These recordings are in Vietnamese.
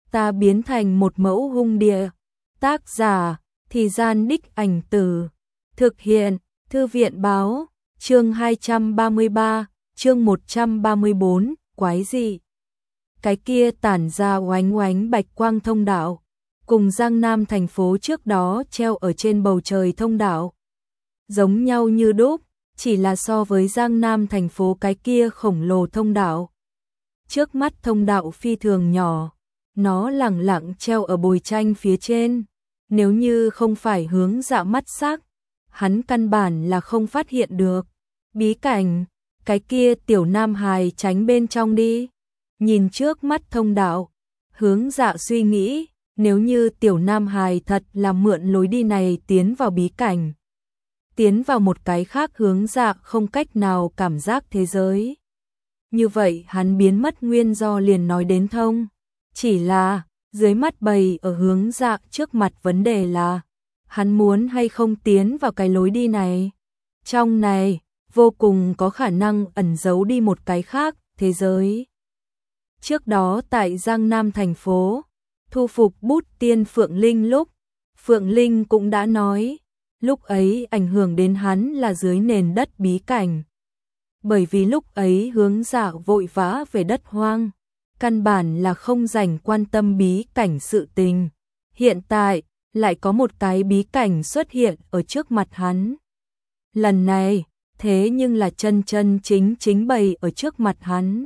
ta biến thành một mẫu hung địa. Tác giả, Thì Gian Đích Ảnh Tử. Thực hiện, Thư viện báo, chương 233, chương 134, quái dị. Cái kia tản ra oánh oánh bạch quang thông đạo, cùng Giang Nam thành phố trước đó treo ở trên bầu trời thông đạo. Giống nhau như đúc, chỉ là so với Giang Nam thành phố cái kia khổng lồ thông đạo. Trước mắt thông đạo phi thường nhỏ, nó lẳng lặng treo ở bồi tranh phía trên. Nếu như không phải hướng dạ mắt sắc, hắn căn bản là không phát hiện được. Bí cảnh, cái kia tiểu nam hài tránh bên trong đi. Nhìn trước mắt thông đạo, hướng dạ suy nghĩ, nếu như tiểu nam hài thật là mượn lối đi này tiến vào bí cảnh, tiến vào một cái khác hướng dạ không cách nào cảm giác thế giới. Như vậy hắn biến mất nguyên do liền nói đến thông. Chỉ là, dưới mắt bày ở hướng dạ trước mặt vấn đề là, hắn muốn hay không tiến vào cái lối đi này. Trong này, vô cùng có khả năng ẩn giấu đi một cái khác, thế giới. Trước đó tại Giang Nam thành phố, thu phục bút tiên Phượng Linh lúc, Phượng Linh cũng đã nói, lúc ấy ảnh hưởng đến hắn là dưới nền đất bí cảnh. Bởi vì lúc ấy hướng dạ vội vã về đất hoang, căn bản là không dành quan tâm bí cảnh sự tình. Hiện tại, lại có một cái bí cảnh xuất hiện ở trước mặt hắn. Lần này, thế nhưng là chân chân chính chính bày ở trước mặt hắn.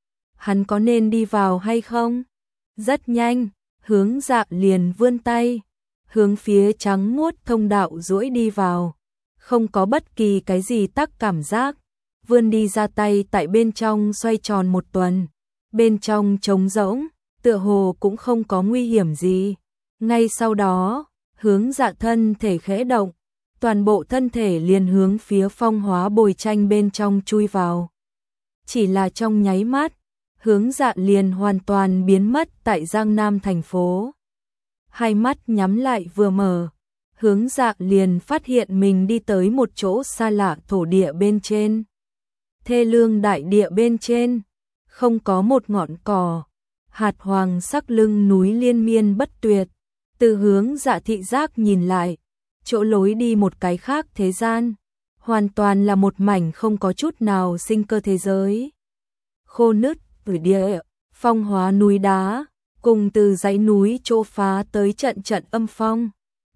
Hắn có nên đi vào hay không? Rất nhanh, hướng dạ liền vươn tay, hướng phía trắng muốt thông đạo duỗi đi vào. Không có bất kỳ cái gì tác cảm giác, vươn đi ra tay tại bên trong xoay tròn một tuần. Bên trong trống rỗng, tựa hồ cũng không có nguy hiểm gì. Ngay sau đó, hướng dạ thân thể khẽ động, toàn bộ thân thể liền hướng phía phong hóa bồi tranh bên trong chui vào. Chỉ là trong nháy mắt, hướng dạ liền hoàn toàn biến mất tại Giang Nam thành phố. Hai mắt nhắm lại vừa mở, hướng dạ liền phát hiện mình đi tới một chỗ xa lạ thổ địa bên trên. Thê lương đại địa bên trên, không có một ngọn cỏ, hạt hoàng sắc lưng núi liên miên bất tuyệt. Từ hướng dạ thị giác nhìn lại, chỗ lối đi một cái khác thế gian, hoàn toàn là một mảnh không có chút nào sinh cơ thế giới. Khô nứt, tử địa, phong hóa núi đá, cùng từ dãy núi chỗ phá tới trận trận âm phong.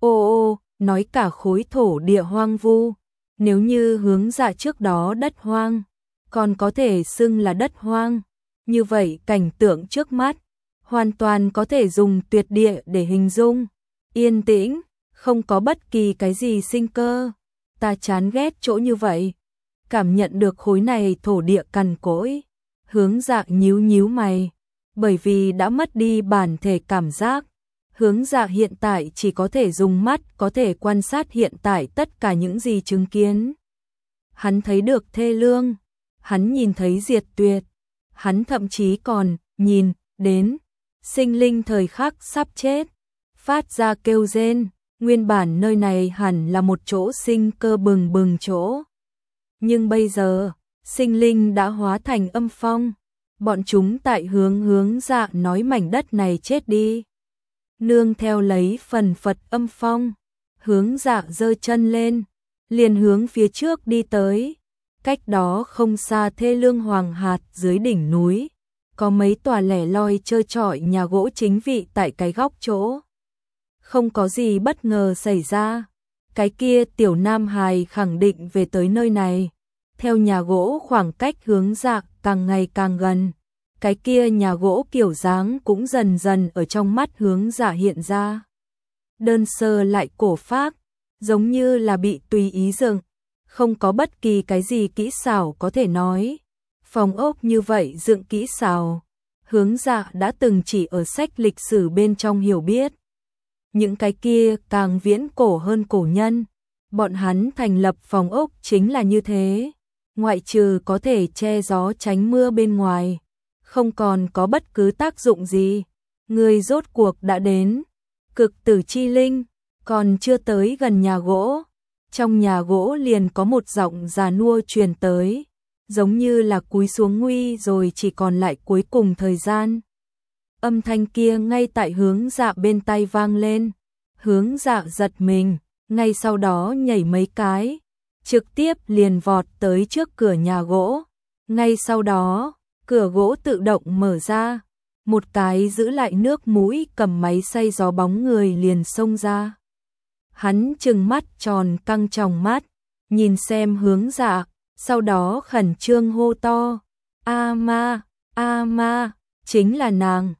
Ô, nói cả khối thổ địa hoang vu, nếu như hướng dạ trước đó đất hoang, còn có thể xưng là đất hoang. Như vậy cảnh tượng trước mắt, hoàn toàn có thể dùng tuyệt địa để hình dung. Yên tĩnh, không có bất kỳ cái gì sinh cơ. Ta chán ghét chỗ như vậy. Cảm nhận được khối này thổ địa cằn cỗi, hướng dạ nhíu nhíu mày. Bởi vì đã mất đi bản thể cảm giác, hướng dạ hiện tại chỉ có thể dùng mắt có thể quan sát hiện tại tất cả những gì chứng kiến. Hắn thấy được thê lương, hắn nhìn thấy diệt tuyệt, hắn thậm chí còn nhìn đến sinh linh thời khắc sắp chết, phát ra kêu rên. Nguyên bản nơi này hẳn là một chỗ sinh cơ bừng bừng chỗ. Nhưng bây giờ, sinh linh đã hóa thành âm phong. Bọn chúng tại hướng dạ nói mảnh đất này chết đi. Nương theo lấy phần phật âm phong, hướng dạ giơ chân lên, liền hướng phía trước đi tới. Cách đó không xa thê lương hoàng hạt dưới đỉnh núi, có mấy tòa lẻ loi trơ trọi nhà gỗ chính vị tại cái góc chỗ. Không có gì bất ngờ xảy ra, cái kia tiểu nam hài khẳng định về tới nơi này. Theo nhà gỗ khoảng cách hướng dạ càng ngày càng gần, cái kia nhà gỗ kiểu dáng cũng dần dần ở trong mắt hướng dạ hiện ra. Đơn sơ lại cổ phác, giống như là bị tùy ý dựng, không có bất kỳ cái gì kỹ xảo có thể nói. Phòng ốc như vậy dựng kỹ xảo, hướng dạ đã từng chỉ ở sách lịch sử bên trong hiểu biết. Những cái kia càng viễn cổ hơn cổ nhân, bọn hắn thành lập phòng ốc chính là như thế. Ngoại trừ có thể che gió tránh mưa bên ngoài, không còn có bất cứ tác dụng gì. Người rốt cuộc đã đến, cực tử chi linh, còn chưa tới gần nhà gỗ. Trong nhà gỗ liền có một giọng già nua truyền tới, giống như là cúi xuống nguy rồi chỉ còn lại cuối cùng thời gian. Âm thanh kia ngay tại Hướng Dạ bên tai vang lên. Hướng Dạ giật mình, ngay sau đó nhảy mấy cái, trực tiếp liền vọt tới trước cửa nhà gỗ. Ngay sau đó, cửa gỗ tự động mở ra, một cái giữ lại nước mũi cầm máy xay gió bóng người liền xông ra. Hắn trừng mắt tròn căng tròng mắt, nhìn xem Hướng Dạ, sau đó khẩn trương hô to, a ma, chính là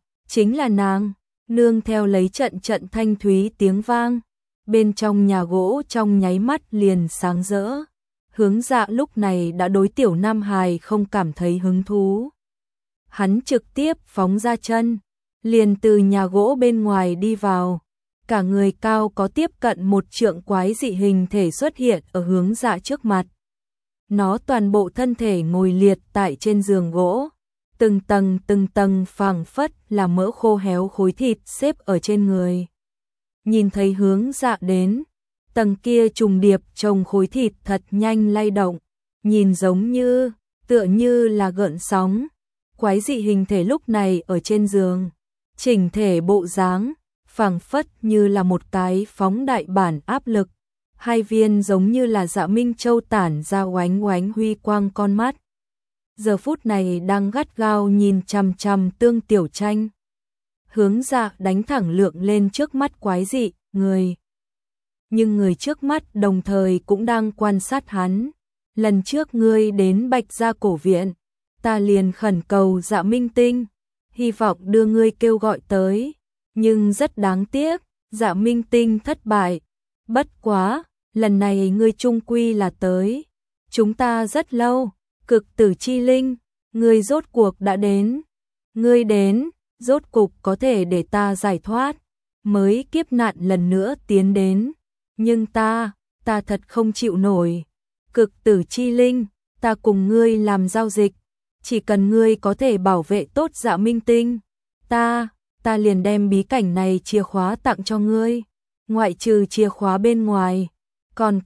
nàng, nương theo lấy trận trận thanh thúy tiếng vang. Bên trong nhà gỗ trong nháy mắt liền sáng rỡ. Hướng Dạ lúc này đã đối tiểu nam hài không cảm thấy hứng thú. Hắn trực tiếp phóng ra chân, liền từ nhà gỗ bên ngoài đi vào. Cả người cao có tiếp cận 1 trượng quái dị hình thể xuất hiện ở Hướng Dạ trước mặt. Nó toàn bộ thân thể ngồi liệt tại trên giường gỗ, từng tầng phảng phất là mỡ khô héo khối thịt xếp ở trên người. Nhìn thấy Hướng Dạ đến, tầng kia trùng điệp chồng khối thịt thật nhanh lay động, nhìn giống như, tựa như là gợn sóng. Quái dị hình thể lúc này ở trên giường, chỉnh thể bộ dáng, phảng phất như là một cái phóng đại bản áp lực. 2 viên giống như là Dạ Minh Châu tản ra oánh oánh huy quang con mắt. Giờ phút này đang gắt gao nhìn chằm chằm Tương Tiểu Tranh. Hướng Dạ đánh thẳng lượng lên trước mắt quái dị, người. Nhưng người trước mắt đồng thời cũng đang quan sát hắn. Lần trước ngươi đến Bạch Gia cổ viện, ta liền khẩn cầu Dạ Minh Tinh, hy vọng đưa ngươi kêu gọi tới. Nhưng rất đáng tiếc, Dạ Minh Tinh thất bại. Bất quá, lần này ngươi chung quy là tới. Chúng ta rất lâu, Cực Tử Chi Linh, ngươi rốt cuộc đã đến. Ngươi đến, rốt cục có thể để ta giải thoát. Mới kiếp nạn lần nữa tiến đến. Nhưng ta thật không chịu nổi. Cực Tử Chi Linh, ta cùng ngươi làm giao dịch. Chỉ cần ngươi có thể bảo vệ tốt Dạ Minh Tinh, ta liền đem bí cảnh này chìa khóa tặng cho ngươi. Ngoại trừ chìa khóa bên ngoài, còn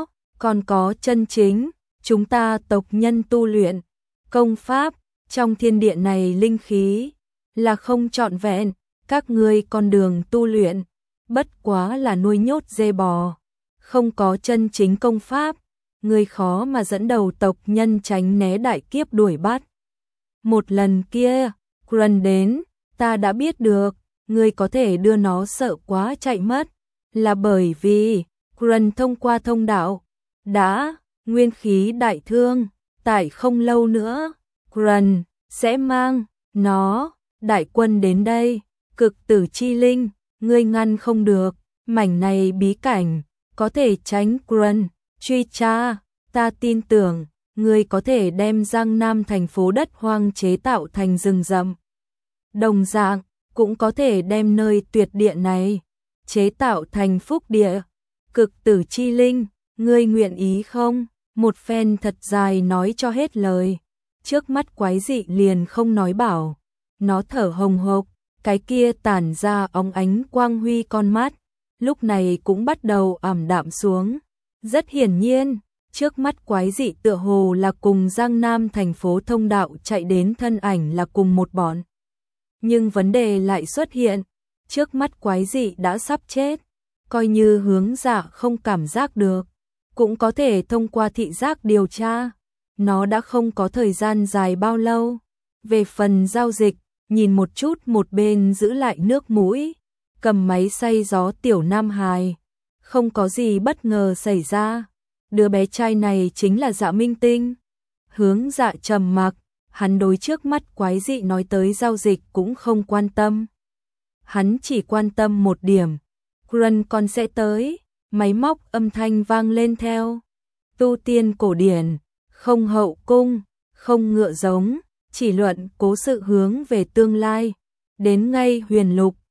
có chân chính, chúng ta tộc nhân tu luyện, công pháp, trong thiên địa này linh khí, là không trọn vẹn, các ngươi con đường tu luyện, bất quá là nuôi nhốt dê bò, không có chân chính công pháp, ngươi khó mà dẫn đầu tộc nhân tránh né đại kiếp đuổi bắt. Một lần kia, Kruân đến, ta đã biết được, ngươi có thể đưa nó sợ quá chạy mất, là bởi vì Kruân thông qua thông đạo, đã nguyên khí đại thương, tại không lâu nữa, Kruân sẽ mang nó đại quân đến đây. Cực Tử Chi Linh, ngươi ngăn không được, mảnh này bí cảnh có thể tránh Kruân truy tra, ta tin tưởng ngươi có thể đem Giang Nam thành phố đất hoang chế tạo thành rừng rậm. Đồng dạng, cũng có thể đem nơi tuyệt địa này chế tạo thành phúc địa. Cực Tử Chi Linh, ngươi nguyện ý không? Một phen thật dài nói cho hết lời. Trước mắt quái dị liền không nói bảo. Nó thở hồng hộc, cái kia tản ra óng ánh quang huy con mắt, lúc này cũng bắt đầu ảm đạm xuống. Rất hiển nhiên, trước mắt quái dị tựa hồ là cùng Giang Nam thành phố thông đạo chạy đến thân ảnh là cùng một bọn. Nhưng vấn đề lại xuất hiện, trước mắt quái dị đã sắp chết, coi như Hướng Dạ không cảm giác được, cũng có thể thông qua thị giác điều tra, nó đã không có thời gian dài bao lâu. Về phần giao dịch, nhìn một chút một bên giữ lại nước mũi, cầm máy xay gió tiểu nam hài, không có gì bất ngờ xảy ra. Đứa bé trai này chính là Dạ Minh Tinh. Hướng Dạ trầm mặc, hắn đối trước mắt quái dị nói tới giao dịch cũng không quan tâm. Hắn chỉ quan tâm một điểm, Kruân con sẽ tới. Máy móc âm thanh vang lên theo. Tu tiên cổ điển, không hậu cung, không ngựa giống, chỉ luận cố sự hướng về tương lai. Đến ngay huyền lục,